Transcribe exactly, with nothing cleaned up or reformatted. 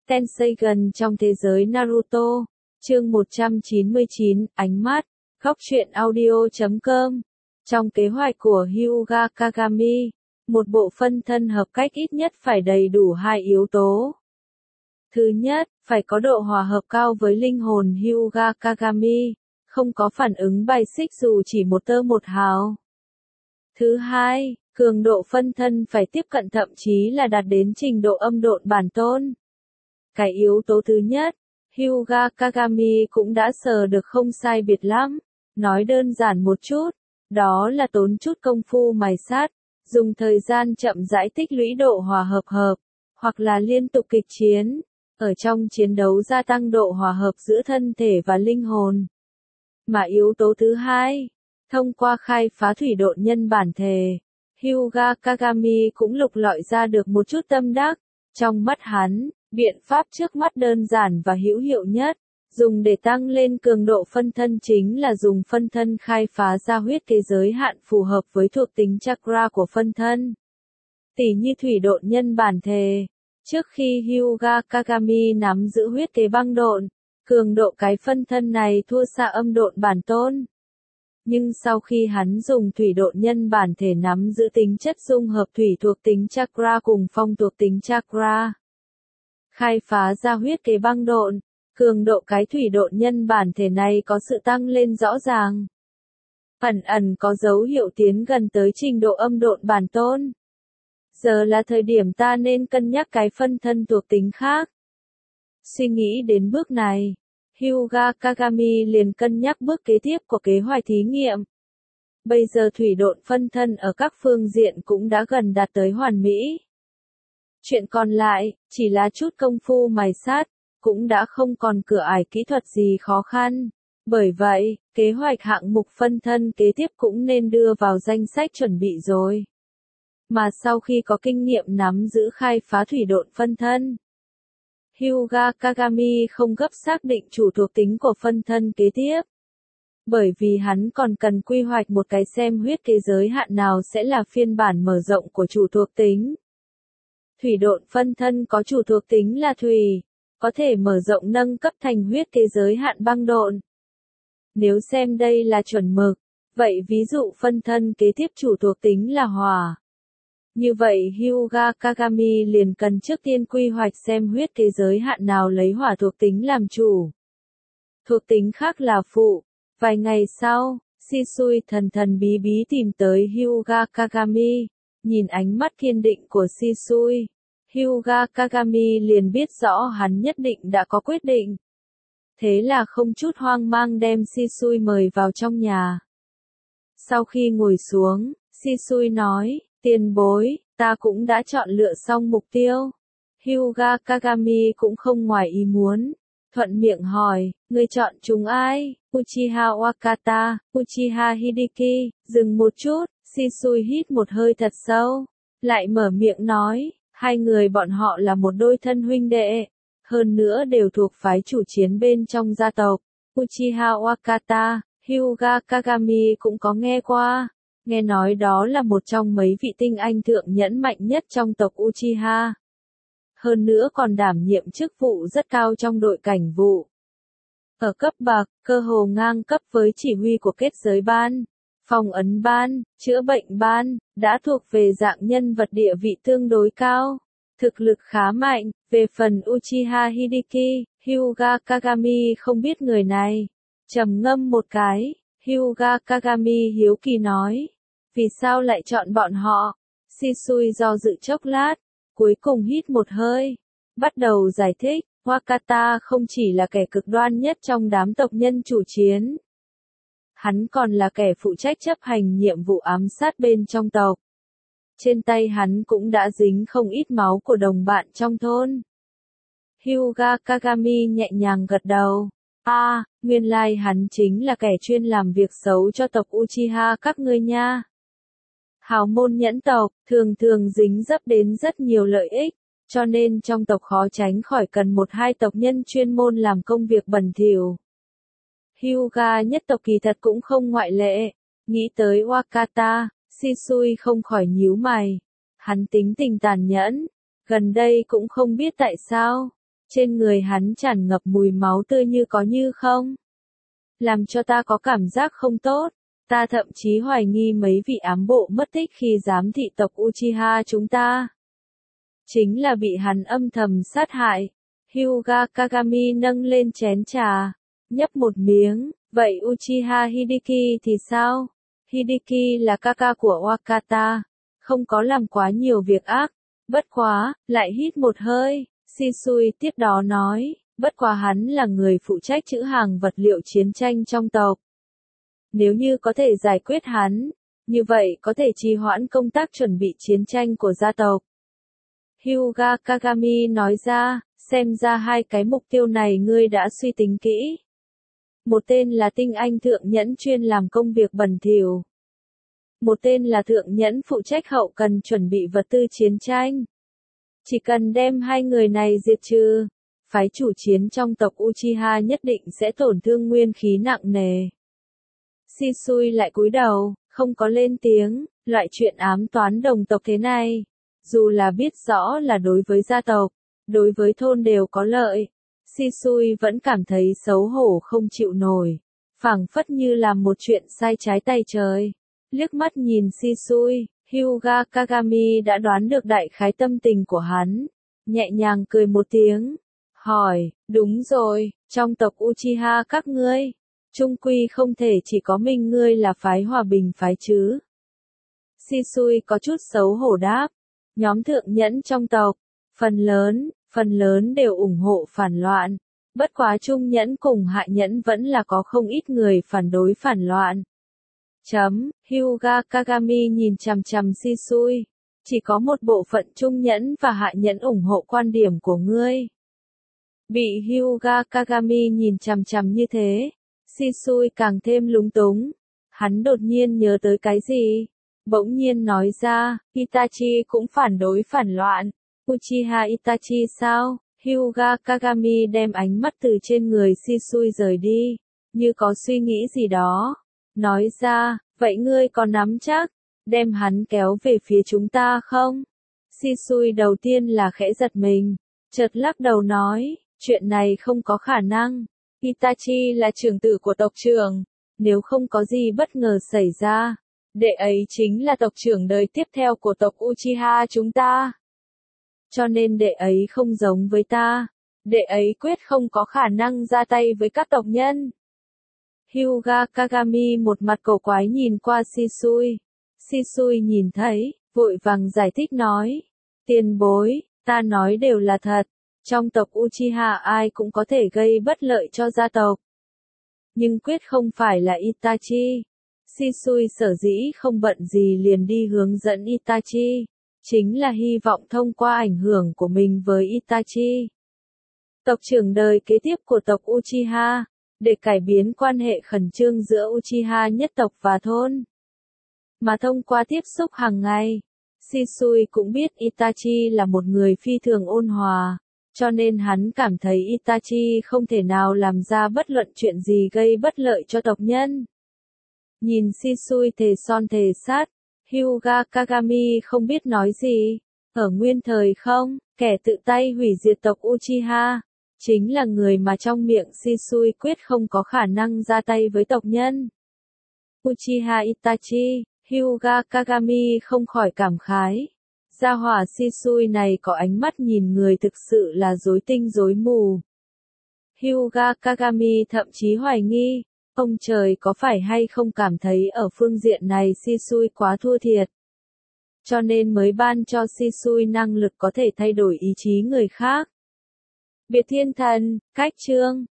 Tenseigan trong thế giới Naruto. Chương một trăm chín mươi chín, ánh mắt. Góc truyện audio chấm com. Trong kế hoạch của Hyuga Kagami, một bộ phân thân hợp cách ít nhất phải đầy đủ hai yếu tố. Thứ nhất, phải có độ hòa hợp cao với linh hồn Hyuga Kagami, không có phản ứng bài xích dù chỉ một tơ một hào. Thứ hai, cường độ phân thân phải tiếp cận thậm chí là đạt đến trình độ âm độn bản tôn. Cái yếu tố thứ nhất, Hyuga Kagami cũng đã sờ được không sai biệt lắm. Nói đơn giản một chút, đó là tốn chút công phu mài sát, dùng thời gian chậm rãi tích lũy độ hòa hợp hợp, hoặc là liên tục kịch chiến, ở trong chiến đấu gia tăng độ hòa hợp giữa thân thể và linh hồn. Mà yếu tố thứ hai, thông qua khai phá thủy độn nhân bản thể, Hyuga Kagami cũng lục lọi ra được một chút tâm đắc. Trong mắt hắn, biện pháp trước mắt đơn giản và hữu hiệu nhất, dùng để tăng lên cường độ phân thân chính là dùng phân thân khai phá ra huyết kế giới hạn phù hợp với thuộc tính chakra của phân thân. Tỉ như thủy độn nhân bản thể, trước khi Hyuga Kagami nắm giữ huyết kế băng độn, cường độ cái phân thân này thua xa âm độn bản tôn. Nhưng sau khi hắn dùng thủy độn nhân bản thể nắm giữ tính chất dung hợp thủy thuộc tính chakra cùng phong thuộc tính chakra, khai phá ra huyết kế băng độn, cường độ cái thủy độn nhân bản thể này có sự tăng lên rõ ràng. Ẩn ẩn có dấu hiệu tiến gần tới trình độ âm độn bản tôn. Giờ là thời điểm ta nên cân nhắc cái phân thân thuộc tính khác. Suy nghĩ đến bước này, Hyuga Kagami liền cân nhắc bước kế tiếp của kế hoạch thí nghiệm. Bây giờ thủy độn phân thân ở các phương diện cũng đã gần đạt tới hoàn mỹ. Chuyện còn lại, chỉ là chút công phu mài sát, cũng đã không còn cửa ải kỹ thuật gì khó khăn. Bởi vậy, kế hoạch hạng mục phân thân kế tiếp cũng nên đưa vào danh sách chuẩn bị rồi. Mà sau khi có kinh nghiệm nắm giữ khai phá thủy độn phân thân, Hyuga Kagami không gấp xác định chủ thuộc tính của phân thân kế tiếp. Bởi vì hắn còn cần quy hoạch một cái xem huyết kế giới hạn nào sẽ là phiên bản mở rộng của chủ thuộc tính. Thủy độn phân thân có chủ thuộc tính là thủy, có thể mở rộng nâng cấp thành huyết kế giới hạn băng độn. Nếu xem đây là chuẩn mực, vậy ví dụ phân thân kế tiếp chủ thuộc tính là hỏa. Như vậy Hyuga Kagami liền cần trước tiên quy hoạch xem huyết kế giới hạn nào lấy hỏa thuộc tính làm chủ. Thuộc tính khác là phụ. Vài ngày sau, Shisui thần thần bí bí tìm tới Hyuga Kagami. Nhìn ánh mắt kiên định của Shisui, Hyuga Kagami liền biết rõ hắn nhất định đã có quyết định. Thế là không chút hoang mang đem Shisui mời vào trong nhà. Sau khi ngồi xuống, Shisui nói, tiền bối, ta cũng đã chọn lựa xong mục tiêu. Hyuga Kagami cũng không ngoài ý muốn. Thuận miệng hỏi, người chọn chúng ai? Uchiha Wakata, Uchiha Hideki. Dừng một chút, Shisui hít một hơi thật sâu. Lại mở miệng nói, hai người bọn họ là một đôi thân huynh đệ. Hơn nữa đều thuộc phái chủ chiến bên trong gia tộc. Uchiha Wakata, Hyuga Kagami cũng có nghe qua. Nghe nói đó là một trong mấy vị tinh anh thượng nhẫn mạnh nhất trong tộc Uchiha. Hơn nữa còn đảm nhiệm chức vụ rất cao trong đội cảnh vụ. Ở cấp bậc, cơ hồ ngang cấp với chỉ huy của kết giới ban, phong ấn ban, chữa bệnh ban, đã thuộc về dạng nhân vật địa vị tương đối cao. Thực lực khá mạnh. Về phần Uchiha Hideki, Hyuga Kagami không biết người này. Trầm ngâm một cái, Hyuga Kagami hiếu kỳ nói. Vì sao lại chọn bọn họ? Shisui do dự chốc lát, cuối cùng hít một hơi, bắt đầu giải thích, Wakata không chỉ là kẻ cực đoan nhất trong đám tộc nhân chủ chiến. Hắn còn là kẻ phụ trách chấp hành nhiệm vụ ám sát bên trong tộc. Trên tay hắn cũng đã dính không ít máu của đồng bạn trong thôn. Hyuga Kagami nhẹ nhàng gật đầu. A, à, nguyên lai hắn chính là kẻ chuyên làm việc xấu cho tộc Uchiha các ngươi nha. Hào môn nhẫn tộc, thường thường dính dấp đến rất nhiều lợi ích, cho nên trong tộc khó tránh khỏi cần một hai tộc nhân chuyên môn làm công việc bẩn thỉu. Hyuga nhất tộc kỳ thật cũng không ngoại lệ. Nghĩ tới Wakata, Shisui không khỏi nhíu mày. Hắn tính tình tàn nhẫn, gần đây cũng không biết tại sao, Trên người hắn tràn ngập mùi máu tươi như có như không. Làm cho ta có cảm giác không tốt. Ta thậm chí hoài nghi mấy vị ám bộ mất tích khi giám thị tộc Uchiha chúng ta. Chính là bị hắn âm thầm sát hại. Hyuga Kagami nâng lên chén trà, nhấp một miếng, vậy Uchiha Hideki thì sao? Hideki là kaka của Wakata, không có làm quá nhiều việc ác, bất quá, lại hít một hơi, Shisui tiếp đó nói, bất quá hắn là người phụ trách trữ hàng vật liệu chiến tranh trong tộc. Nếu như có thể giải quyết hắn, như vậy có thể trì hoãn công tác chuẩn bị chiến tranh của gia tộc. Hyuga Kagami nói ra, xem ra hai cái mục tiêu này ngươi đã suy tính kỹ. Một tên là tinh anh thượng nhẫn chuyên làm công việc bẩn thỉu. Một tên là thượng nhẫn phụ trách hậu cần chuẩn bị vật tư chiến tranh. Chỉ cần đem hai người này diệt trừ, phái chủ chiến trong tộc Uchiha nhất định sẽ tổn thương nguyên khí nặng nề. Shisui lại cúi đầu, không có lên tiếng, loại chuyện ám toán đồng tộc thế này. Dù là biết rõ là đối với gia tộc, đối với thôn đều có lợi, Shisui vẫn cảm thấy xấu hổ không chịu nổi, phảng phất như làm một chuyện sai trái tay trời. Liếc mắt nhìn Shisui, Hyuga Kagami đã đoán được đại khái tâm tình của hắn, nhẹ nhàng cười một tiếng, hỏi, đúng rồi, trong tộc Uchiha các ngươi, chung quy không thể chỉ có mình ngươi là phái hòa bình phái chứ. Shisui có chút xấu hổ đáp, nhóm thượng nhẫn trong tộc, phần lớn, phần lớn đều ủng hộ phản loạn, bất quá trung nhẫn cùng hạ nhẫn vẫn là có không ít người phản đối phản loạn. Chấm, Hyuga Kagami nhìn chằm chằm Shisui, chỉ có một bộ phận trung nhẫn và hạ nhẫn ủng hộ quan điểm của ngươi. Bị Hyuga Kagami nhìn chằm chằm như thế, Shisui càng thêm lúng túng, hắn đột nhiên nhớ tới cái gì, bỗng nhiên nói ra, Itachi cũng phản đối phản loạn, Uchiha Itachi sao? Hyuga Kagami đem ánh mắt từ trên người Shisui rời đi, như có suy nghĩ gì đó. Nói ra, vậy ngươi có nắm chắc, đem hắn kéo về phía chúng ta không? Shisui đầu tiên là khẽ giật mình, chợt lắc đầu nói, chuyện này không có khả năng. Itachi là trưởng tử của tộc trưởng, nếu không có gì bất ngờ xảy ra, đệ ấy chính là tộc trưởng đời tiếp theo của tộc Uchiha chúng ta. Cho nên đệ ấy không giống với ta, đệ ấy quyết không có khả năng ra tay với các tộc nhân. Hyuga Kagami một mặt cổ quái nhìn qua Shisui. Shisui nhìn thấy, vội vàng giải thích nói. Tiền bối, ta nói đều là thật. Trong tộc Uchiha ai cũng có thể gây bất lợi cho gia tộc. Nhưng quyết không phải là Itachi. Shisui sở dĩ không bận gì liền đi hướng dẫn Itachi. Chính là hy vọng thông qua ảnh hưởng của mình với Itachi. Tộc trưởng đời kế tiếp của tộc Uchiha. Để cải biến quan hệ khẩn trương giữa Uchiha nhất tộc và thôn. Mà thông qua tiếp xúc hàng ngày, Shisui cũng biết Itachi là một người phi thường ôn hòa, cho nên hắn cảm thấy Itachi không thể nào làm ra bất luận chuyện gì gây bất lợi cho tộc nhân. Nhìn Shisui thề son thề sát, Hyuga Kagami không biết nói gì, ở nguyên thời không, kẻ tự tay hủy diệt tộc Uchiha. Chính là người mà trong miệng Shisui quyết không có khả năng ra tay với tộc nhân. Uchiha Itachi, Hyuga Kagami không khỏi cảm khái. Gia hỏa Shisui này có ánh mắt nhìn người thực sự là rối tinh rối mù. Hyuga Kagami thậm chí hoài nghi, ông trời có phải hay không cảm thấy ở phương diện này Shisui quá thua thiệt. Cho nên mới ban cho Shisui năng lực có thể thay đổi ý chí người khác. Biệt Thiên Thần, Cách Chương